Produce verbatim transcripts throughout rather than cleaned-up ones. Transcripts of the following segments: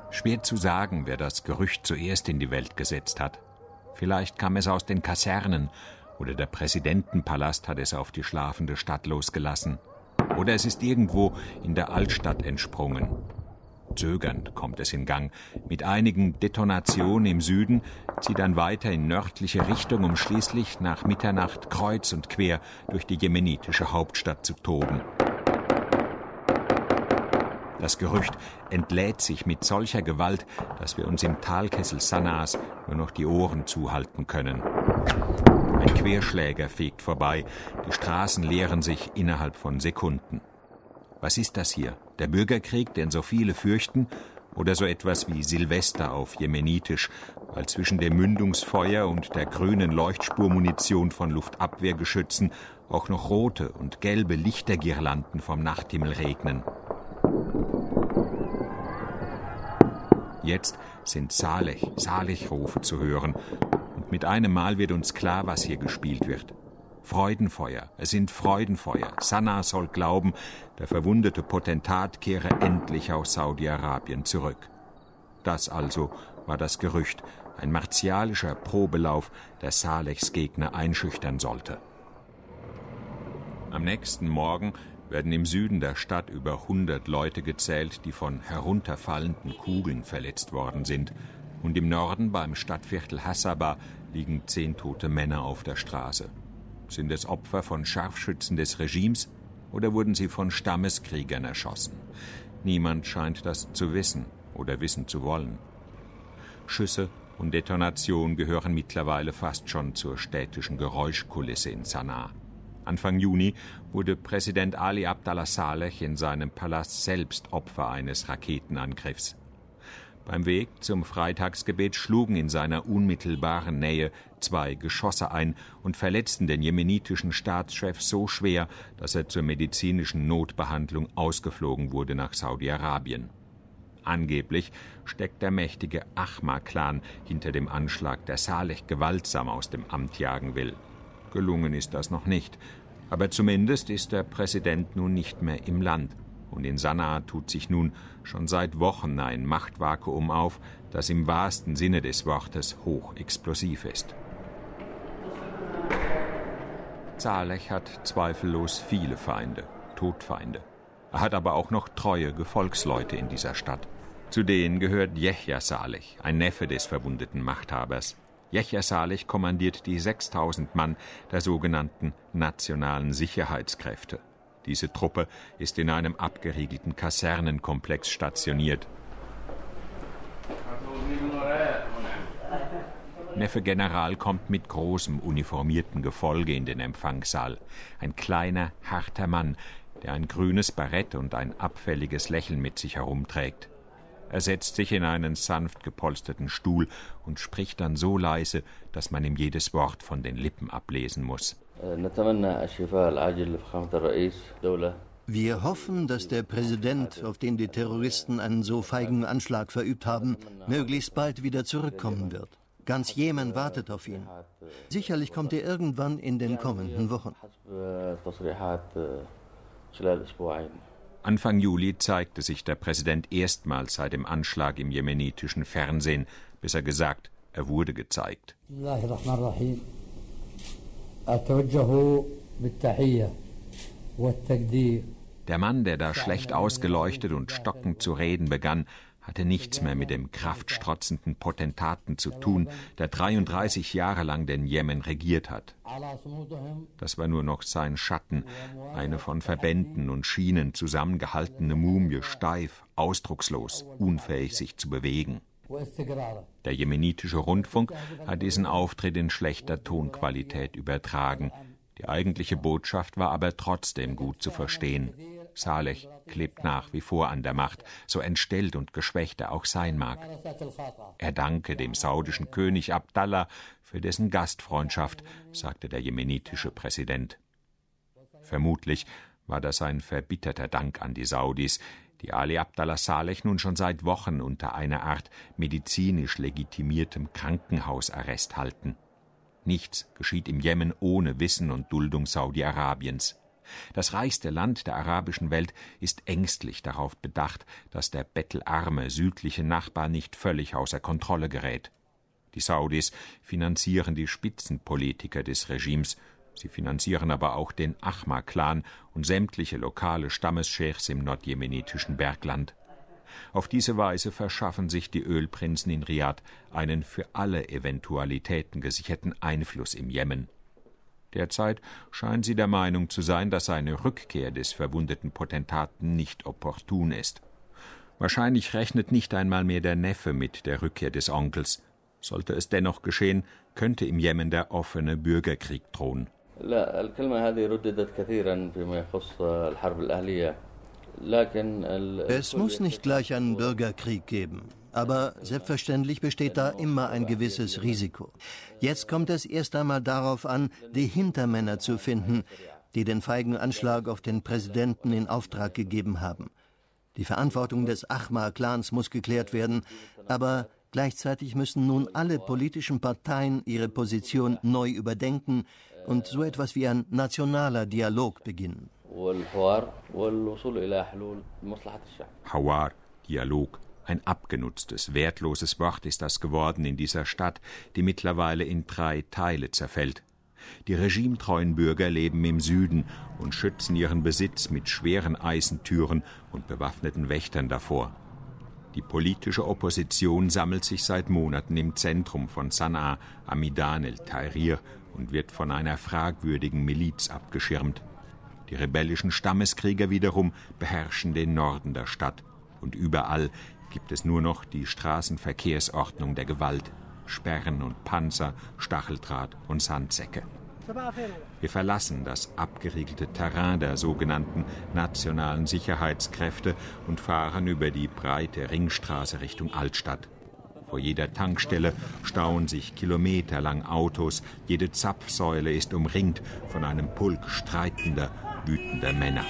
Schwer zu sagen, wer das Gerücht zuerst in die Welt gesetzt hat. Vielleicht kam es aus den Kasernen oder der Präsidentenpalast hat es auf die schlafende Stadt losgelassen. Oder es ist irgendwo in der Altstadt entsprungen. Zögernd kommt es in Gang. Mit einigen Detonationen im Süden zieht dann weiter in nördliche Richtung, um schließlich nach Mitternacht kreuz und quer durch die jemenitische Hauptstadt zu toben. Das Gerücht entlädt sich mit solcher Gewalt, dass wir uns im Talkessel Sanaas nur noch die Ohren zuhalten können. Ein Querschläger fegt vorbei, die Straßen leeren sich innerhalb von Sekunden. Was ist das hier? Der Bürgerkrieg, den so viele fürchten? Oder so etwas wie Silvester auf Jemenitisch, weil zwischen dem Mündungsfeuer und der grünen Leuchtspurmunition von Luftabwehrgeschützen auch noch rote und gelbe Lichtergirlanden vom Nachthimmel regnen. Jetzt sind Saleh, Saleh-Rufe zu hören. Und mit einem Mal wird uns klar, was hier gespielt wird. Freudenfeuer, es sind Freudenfeuer. Sanaa soll glauben, der verwundete Potentat kehre endlich aus Saudi-Arabien zurück. Das also war das Gerücht, ein martialischer Probelauf, der Salehs Gegner einschüchtern sollte. Am nächsten Morgen werden im Süden der Stadt über hundert Leute gezählt, die von herunterfallenden Kugeln verletzt worden sind. Und im Norden, beim Stadtviertel Hassaba, liegen zehn tote Männer auf der Straße. Sind es Opfer von Scharfschützen des Regimes oder wurden sie von Stammeskriegern erschossen? Niemand scheint das zu wissen oder wissen zu wollen. Schüsse und Detonation gehören mittlerweile fast schon zur städtischen Geräuschkulisse in Sanaa. Anfang Juni wurde Präsident Ali Abdallah Saleh in seinem Palast selbst Opfer eines Raketenangriffs. Beim Weg zum Freitagsgebet schlugen in seiner unmittelbaren Nähe zwei Geschosse ein und verletzten den jemenitischen Staatschef so schwer, dass er zur medizinischen Notbehandlung ausgeflogen wurde nach Saudi-Arabien. Angeblich steckt der mächtige Ahmar-Clan hinter dem Anschlag, der Saleh gewaltsam aus dem Amt jagen will. Gelungen ist das noch nicht, aber zumindest ist der Präsident nun nicht mehr im Land. Und in Sanaa tut sich nun schon seit Wochen ein Machtvakuum auf, das im wahrsten Sinne des Wortes hochexplosiv ist. Saleh hat zweifellos viele Feinde, Todfeinde. Er hat aber auch noch treue Gefolgsleute in dieser Stadt. Zu denen gehört Yehya Saleh, ein Neffe des verwundeten Machthabers. Yehya Saleh kommandiert die sechstausend Mann der sogenannten Nationalen Sicherheitskräfte. Diese Truppe ist in einem abgeriegelten Kasernenkomplex stationiert. Neffe General kommt mit großem uniformierten Gefolge in den Empfangssaal. Ein kleiner, harter Mann, der ein grünes Barett und ein abfälliges Lächeln mit sich herumträgt. Er setzt sich in einen sanft gepolsterten Stuhl und spricht dann so leise, dass man ihm jedes Wort von den Lippen ablesen muss. Wir hoffen, dass der Präsident, auf den die Terroristen einen so feigen Anschlag verübt haben, möglichst bald wieder zurückkommen wird. Ganz Jemen wartet auf ihn. Sicherlich kommt er irgendwann in den kommenden Wochen. Anfang Juli zeigte sich der Präsident erstmals seit dem Anschlag im jemenitischen Fernsehen. Besser gesagt, er wurde gezeigt. Der Mann, der da schlecht ausgeleuchtet und stockend zu reden begann, hatte nichts mehr mit dem kraftstrotzenden Potentaten zu tun, der dreiunddreißig Jahre lang den Jemen regiert hat. Das war nur noch sein Schatten, eine von Verbänden und Schienen zusammengehaltene Mumie, steif, ausdruckslos, unfähig sich zu bewegen. Der jemenitische Rundfunk hat diesen Auftritt in schlechter Tonqualität übertragen. Die eigentliche Botschaft war aber trotzdem gut zu verstehen. Saleh klebt nach wie vor an der Macht, so entstellt und geschwächt er auch sein mag. Er danke dem saudischen König Abdallah für dessen Gastfreundschaft, sagte der jemenitische Präsident. Vermutlich war das ein verbitterter Dank an die Saudis, die Ali Abdallah Saleh nun schon seit Wochen unter einer Art medizinisch legitimiertem Krankenhausarrest halten. Nichts geschieht im Jemen ohne Wissen und Duldung Saudi-Arabiens. Das reichste Land der arabischen Welt ist ängstlich darauf bedacht, dass der bettelarme südliche Nachbar nicht völlig außer Kontrolle gerät. Die Saudis finanzieren die Spitzenpolitiker des Regimes, sie finanzieren aber auch den Ahmar-Clan und sämtliche lokale Stammescheichs im nordjemenitischen Bergland. Auf diese Weise verschaffen sich die Ölprinzen in Riad einen für alle Eventualitäten gesicherten Einfluss im Jemen. Derzeit scheinen sie der Meinung zu sein, dass eine Rückkehr des verwundeten Potentaten nicht opportun ist. Wahrscheinlich rechnet nicht einmal mehr der Neffe mit der Rückkehr des Onkels. Sollte es dennoch geschehen, könnte im Jemen der offene Bürgerkrieg drohen. Es muss nicht gleich einen Bürgerkrieg geben, aber selbstverständlich besteht da immer ein gewisses Risiko. Jetzt kommt es erst einmal darauf an, die Hintermänner zu finden, die den feigen Anschlag auf den Präsidenten in Auftrag gegeben haben. Die Verantwortung des Ahmar-Clans muss geklärt werden, aber gleichzeitig müssen nun alle politischen Parteien ihre Position neu überdenken und so etwas wie ein nationaler Dialog beginnen. Hawar, Dialog. Ein abgenutztes, wertloses Wort ist das geworden in dieser Stadt, die mittlerweile in drei Teile zerfällt. Die regimetreuen Bürger leben im Süden und schützen ihren Besitz mit schweren Eisentüren und bewaffneten Wächtern davor. Die politische Opposition sammelt sich seit Monaten im Zentrum von Sanaa, Amidan el-Tahrir, und wird von einer fragwürdigen Miliz abgeschirmt. Die rebellischen Stammeskrieger wiederum beherrschen den Norden der Stadt. Und überall gibt es nur noch die Straßenverkehrsordnung der Gewalt. Sperren und Panzer, Stacheldraht und Sandsäcke. Wir verlassen das abgeriegelte Terrain der sogenannten nationalen Sicherheitskräfte und fahren über die breite Ringstraße Richtung Altstadt. Vor jeder Tankstelle stauen sich kilometerlang Autos, jede Zapfsäule ist umringt von einem Pulk streitender, wütender Männer.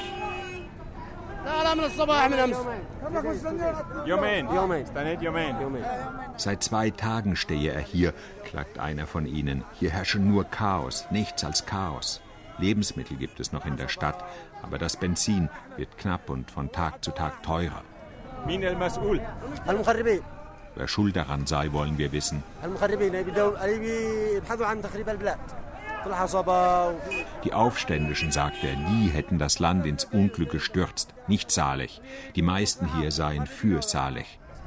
Seit zwei Tagen stehe er hier, klagt einer von ihnen. Hier herrsche nur Chaos, nichts als Chaos. Lebensmittel gibt es noch in der Stadt, aber das Benzin wird knapp und von Tag zu Tag teurer. Wer schuld daran sei, wollen wir wissen. Die Aufständischen, sagt er, die hätten das Land ins Unglück gestürzt, nicht Saleh. Die meisten hier seien für Saleh.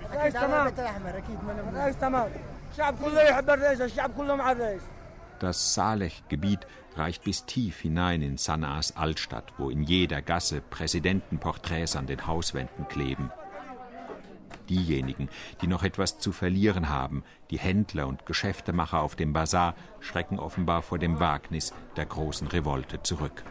Das Saleh-Gebiet reicht bis tief hinein in Sanaas Altstadt, wo in jeder Gasse Präsidentenporträts an den Hauswänden kleben. Diejenigen, die noch etwas zu verlieren haben, die Händler und Geschäftemacher auf dem Bazar, schrecken offenbar vor dem Wagnis der großen Revolte zurück.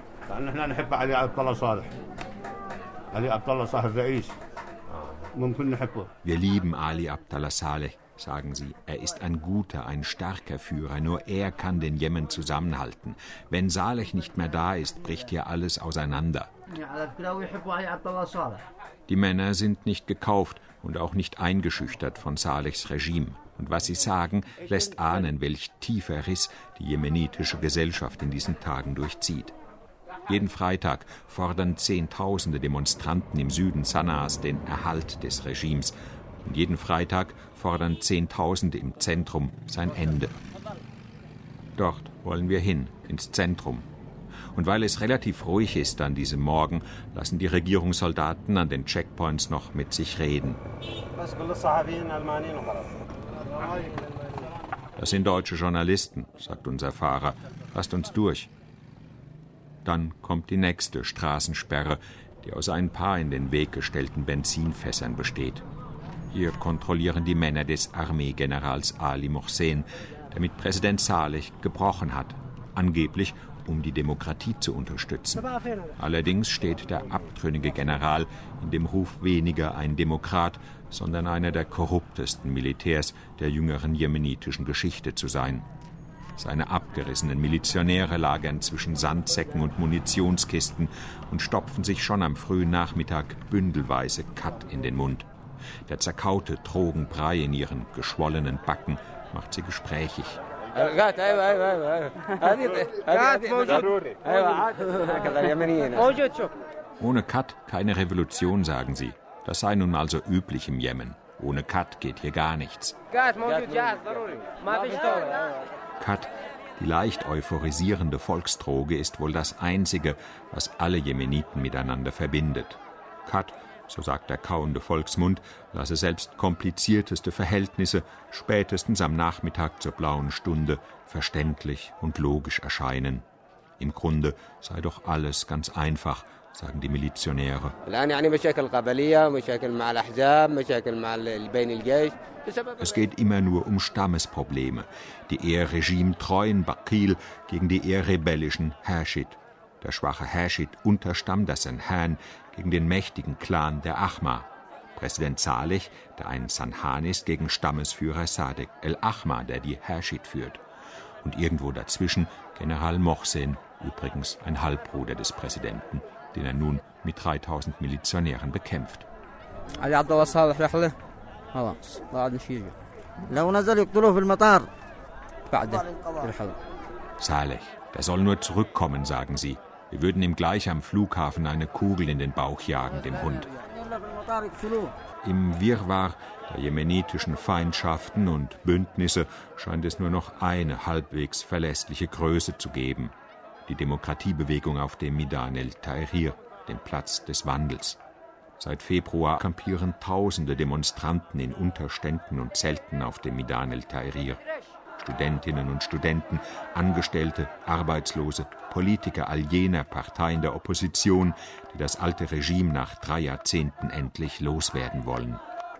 Wir lieben Ali Abdallah Saleh, sagen sie. Er ist ein guter, ein starker Führer. Nur er kann den Jemen zusammenhalten. Wenn Saleh nicht mehr da ist, bricht hier alles auseinander. Die Männer sind nicht gekauft und auch nicht eingeschüchtert von Salehs Regime. Und was sie sagen, lässt ahnen, welch tiefer Riss die jemenitische Gesellschaft in diesen Tagen durchzieht. Jeden Freitag fordern Zehntausende Demonstranten im Süden Sanaas den Erhalt des Regimes. Und jeden Freitag fordern Zehntausende im Zentrum sein Ende. Dort wollen wir hin, ins Zentrum. Und weil es relativ ruhig ist an diesem Morgen, lassen die Regierungssoldaten an den Checkpoints noch mit sich reden. Das sind deutsche Journalisten, sagt unser Fahrer. Lasst uns durch. Dann kommt die nächste Straßensperre, die aus ein paar in den Weg gestellten Benzinfässern besteht. Hier kontrollieren die Männer des Armeegenerals Ali Mohsen, der mit Präsident Saleh gebrochen hat, angeblich um die Demokratie zu unterstützen. Allerdings steht der abtrünnige General in dem Ruf weniger ein Demokrat, sondern einer der korruptesten Militärs der jüngeren jemenitischen Geschichte zu sein. Seine abgerissenen Milizionäre lagern zwischen Sandsäcken und Munitionskisten und stopfen sich schon am frühen Nachmittag bündelweise Kat in den Mund. Der zerkaute Drogenbrei in ihren geschwollenen Backen macht sie gesprächig. Ohne Kat keine Revolution, sagen sie. Das sei nun mal so üblich im Jemen. Ohne Kat geht hier gar nichts. Kat, die leicht euphorisierende Volksdroge, ist wohl das Einzige, was alle Jemeniten miteinander verbindet. Kat, so sagt der kauende Volksmund, lasse selbst komplizierteste Verhältnisse spätestens am Nachmittag zur blauen Stunde verständlich und logisch erscheinen. Im Grunde sei doch alles ganz einfach, sagen die Milizionäre. Es geht immer nur um Stammesprobleme, die eher regimetreuen Bakil gegen die eher rebellischen Hashid. Der schwache Hashid-Unterstamm, das Senhan, gegen den mächtigen Clan der Ahmar. Präsident Saleh, der ein Sanhan ist, gegen Stammesführer Sadek el-Ahmar, der die Hashid führt. Und irgendwo dazwischen General Mohsen, übrigens ein Halbbruder des Präsidenten, den er nun mit dreitausend Milizionären bekämpft. Saleh, der soll nur zurückkommen, sagen sie. Wir würden ihm gleich am Flughafen eine Kugel in den Bauch jagen, dem Hund. Im Wirrwarr der jemenitischen Feindschaften und Bündnisse scheint es nur noch eine halbwegs verlässliche Größe zu geben: die Demokratiebewegung auf dem Midan el-Tahrir, dem Platz des Wandels. Seit Februar kampieren tausende Demonstranten in Unterständen und Zelten auf dem Midan el-Tahrir. Studentinnen und Studenten, Angestellte, Arbeitslose, Politiker all jener Parteien der Opposition, die das alte Regime nach drei Jahrzehnten endlich loswerden wollen.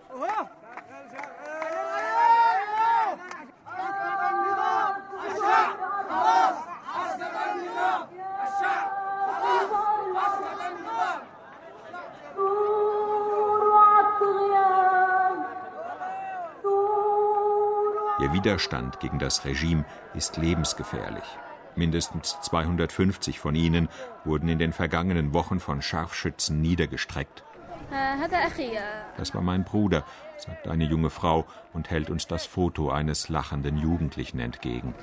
Der Widerstand gegen das Regime ist lebensgefährlich. Mindestens zweihundertfünfzig von ihnen wurden in den vergangenen Wochen von Scharfschützen niedergestreckt. Das war mein Bruder, sagt eine junge Frau und hält uns das Foto eines lachenden Jugendlichen entgegen.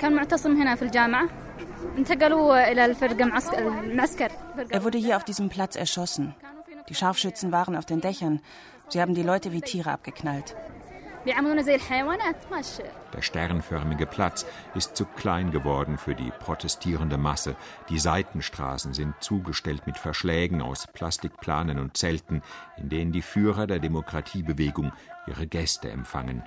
Er wurde hier auf diesem Platz erschossen. Die Scharfschützen waren auf den Dächern. Sie haben die Leute wie Tiere abgeknallt. Der sternförmige Platz ist zu klein geworden für die protestierende Masse. Die Seitenstraßen sind zugestellt mit Verschlägen aus Plastikplanen und Zelten, in denen die Führer der Demokratiebewegung ihre Gäste empfangen.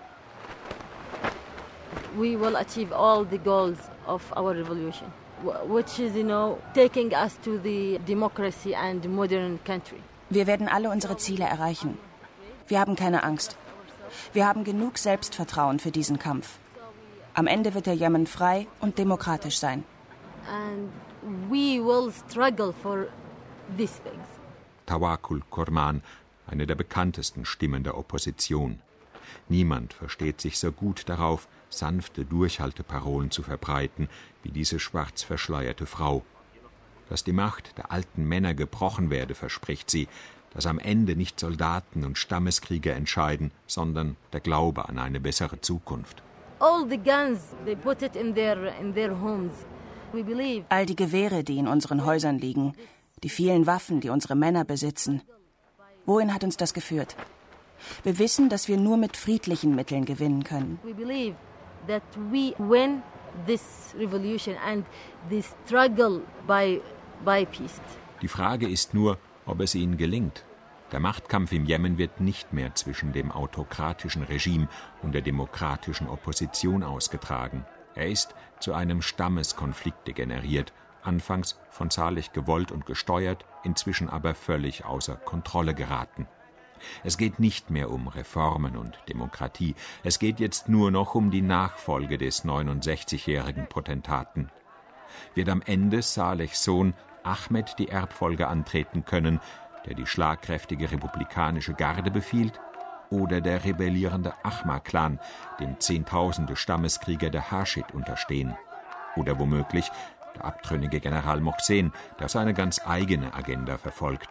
We will achieve all the goals of our revolution, which is, you know, taking us to the democracy and modern country. Wir werden alle unsere Ziele erreichen. Wir haben keine Angst. Wir haben genug Selbstvertrauen für diesen Kampf. Am Ende wird der Jemen frei und demokratisch sein. And we will struggle for these things. Tawakkul Kurman, eine der bekanntesten Stimmen der Opposition. Niemand versteht sich so gut darauf, sanfte Durchhalteparolen zu verbreiten, wie diese schwarz verschleierte Frau. Dass die Macht der alten Männer gebrochen werde, verspricht sie, dass am Ende nicht Soldaten und Stammeskrieger entscheiden, sondern der Glaube an eine bessere Zukunft. All the guns, they put it in their, in their homes. We believe. All die Gewehre, die in unseren Häusern liegen, die vielen Waffen, die unsere Männer besitzen. Wohin hat uns das geführt? Wir wissen, dass wir nur mit friedlichen Mitteln gewinnen können. We believe that we win this revolution and the struggle by, by peace. Die Frage ist nur, ob es ihnen gelingt. Der Machtkampf im Jemen wird nicht mehr zwischen dem autokratischen Regime und der demokratischen Opposition ausgetragen. Er ist zu einem Stammeskonflikt degeneriert, anfangs von Saleh gewollt und gesteuert, inzwischen aber völlig außer Kontrolle geraten. Es geht nicht mehr um Reformen und Demokratie. Es geht jetzt nur noch um die Nachfolge des neunundsechzigjährigen Potentaten. Wird am Ende Salehs Sohn Ahmed die Erbfolge antreten können, der die schlagkräftige republikanische Garde befiehlt, oder der rebellierende Ahmar-Clan, dem Zehntausende Stammeskrieger der Hashid unterstehen, oder womöglich der abtrünnige General Mohsen, der seine ganz eigene Agenda verfolgt.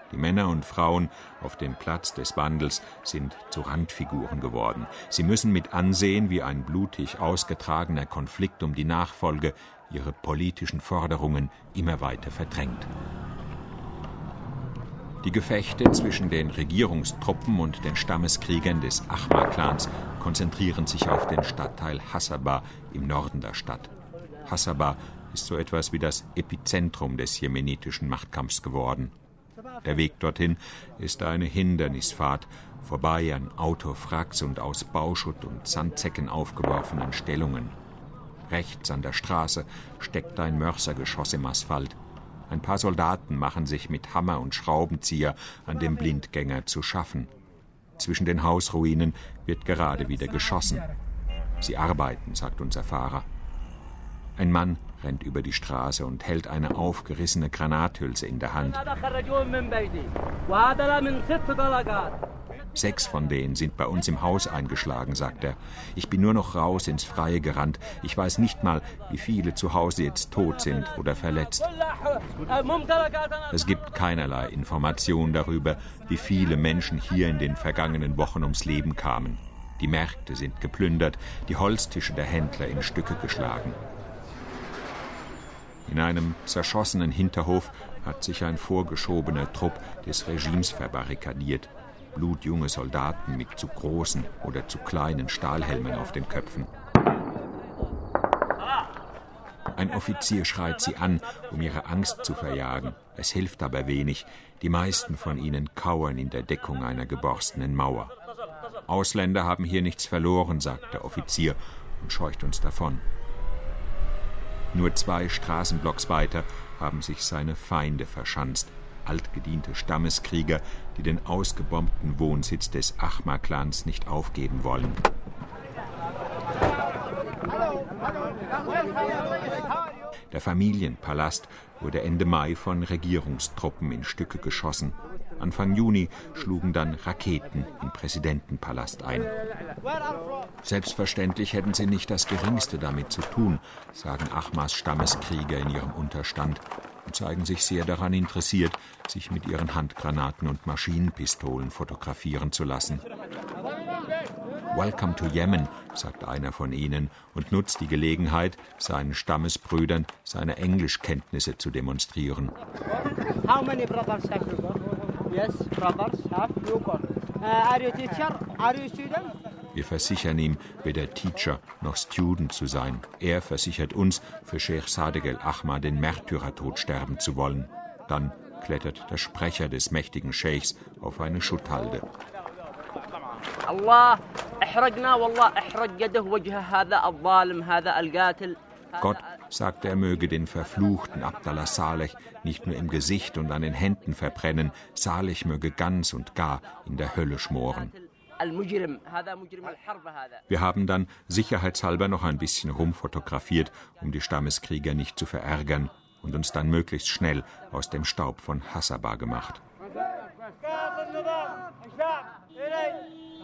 Die Männer und Frauen auf dem Platz des Wandels sind zu Randfiguren geworden. Sie müssen mit ansehen, wie ein blutig ausgetragener Konflikt um die Nachfolge ihre politischen Forderungen immer weiter verdrängt. Die Gefechte zwischen den Regierungstruppen und den Stammeskriegern des Ahmar-Clans konzentrieren sich auf den Stadtteil Hassaba im Norden der Stadt. Hassaba ist so etwas wie das Epizentrum des jemenitischen Machtkampfs geworden. Der Weg dorthin ist eine Hindernisfahrt, vorbei an Autowracks und aus Bauschutt und Sandsäcken aufgeworfenen Stellungen. Rechts an der Straße steckt ein Mörsergeschoss im Asphalt. Ein paar Soldaten machen sich mit Hammer und Schraubenzieher an dem Blindgänger zu schaffen. Zwischen den Hausruinen wird gerade wieder geschossen. Sie arbeiten, sagt unser Fahrer. Ein Mann rennt über die Straße und hält eine aufgerissene Granathülse in der Hand. Sechs von denen sind bei uns im Haus eingeschlagen, sagt er. Ich bin nur noch raus ins Freie gerannt. Ich weiß nicht mal, wie viele zu Hause jetzt tot sind oder verletzt. Es gibt keinerlei Information darüber, wie viele Menschen hier in den vergangenen Wochen ums Leben kamen. Die Märkte sind geplündert, die Holztische der Händler in Stücke geschlagen. In einem zerschossenen Hinterhof hat sich ein vorgeschobener Trupp des Regimes verbarrikadiert. Blutjunge Soldaten mit zu großen oder zu kleinen Stahlhelmen auf den Köpfen. Ein Offizier schreit sie an, um ihre Angst zu verjagen. Es hilft aber wenig. Die meisten von ihnen kauern in der Deckung einer geborstenen Mauer. Ausländer haben hier nichts verloren, sagt der Offizier und scheucht uns davon. Nur zwei Straßenblocks weiter haben sich seine Feinde verschanzt. Altgediente Stammeskrieger, die den ausgebombten Wohnsitz des Ahmar-Clans nicht aufgeben wollen. Der Familienpalast wurde Ende Mai von Regierungstruppen in Stücke geschossen. Anfang Juni schlugen dann Raketen im Präsidentenpalast ein. Selbstverständlich hätten sie nicht das Geringste damit zu tun, sagen Ahmars Stammeskrieger in ihrem Unterstand und zeigen sich sehr daran interessiert, sich mit ihren Handgranaten und Maschinenpistolen fotografieren zu lassen. Welcome to Yemen, sagt einer von ihnen und nutzt die Gelegenheit, seinen Stammesbrüdern seine Englischkenntnisse zu demonstrieren. How many brothers have you got? Yes, brothers have you got. Uh, are you teacher? Are you student? Wir versichern ihm, weder Teacher noch Student zu sein. Er versichert uns, für Sheikh Sadegh el-Ahmar den Märtyrertod sterben zu wollen. Dann klettert der Sprecher des mächtigen Scheichs auf eine Schutthalde. Allah, احرقنا والله احرق يده وجه هذا الظالم هذا القاتل. Gott sagte, er möge den verfluchten Abdallah Saleh nicht nur im Gesicht und an den Händen verbrennen, Saleh möge ganz und gar in der Hölle schmoren. Wir haben dann sicherheitshalber noch ein bisschen rumfotografiert, um die Stammeskrieger nicht zu verärgern, und uns dann möglichst schnell aus dem Staub von Hassaba gemacht.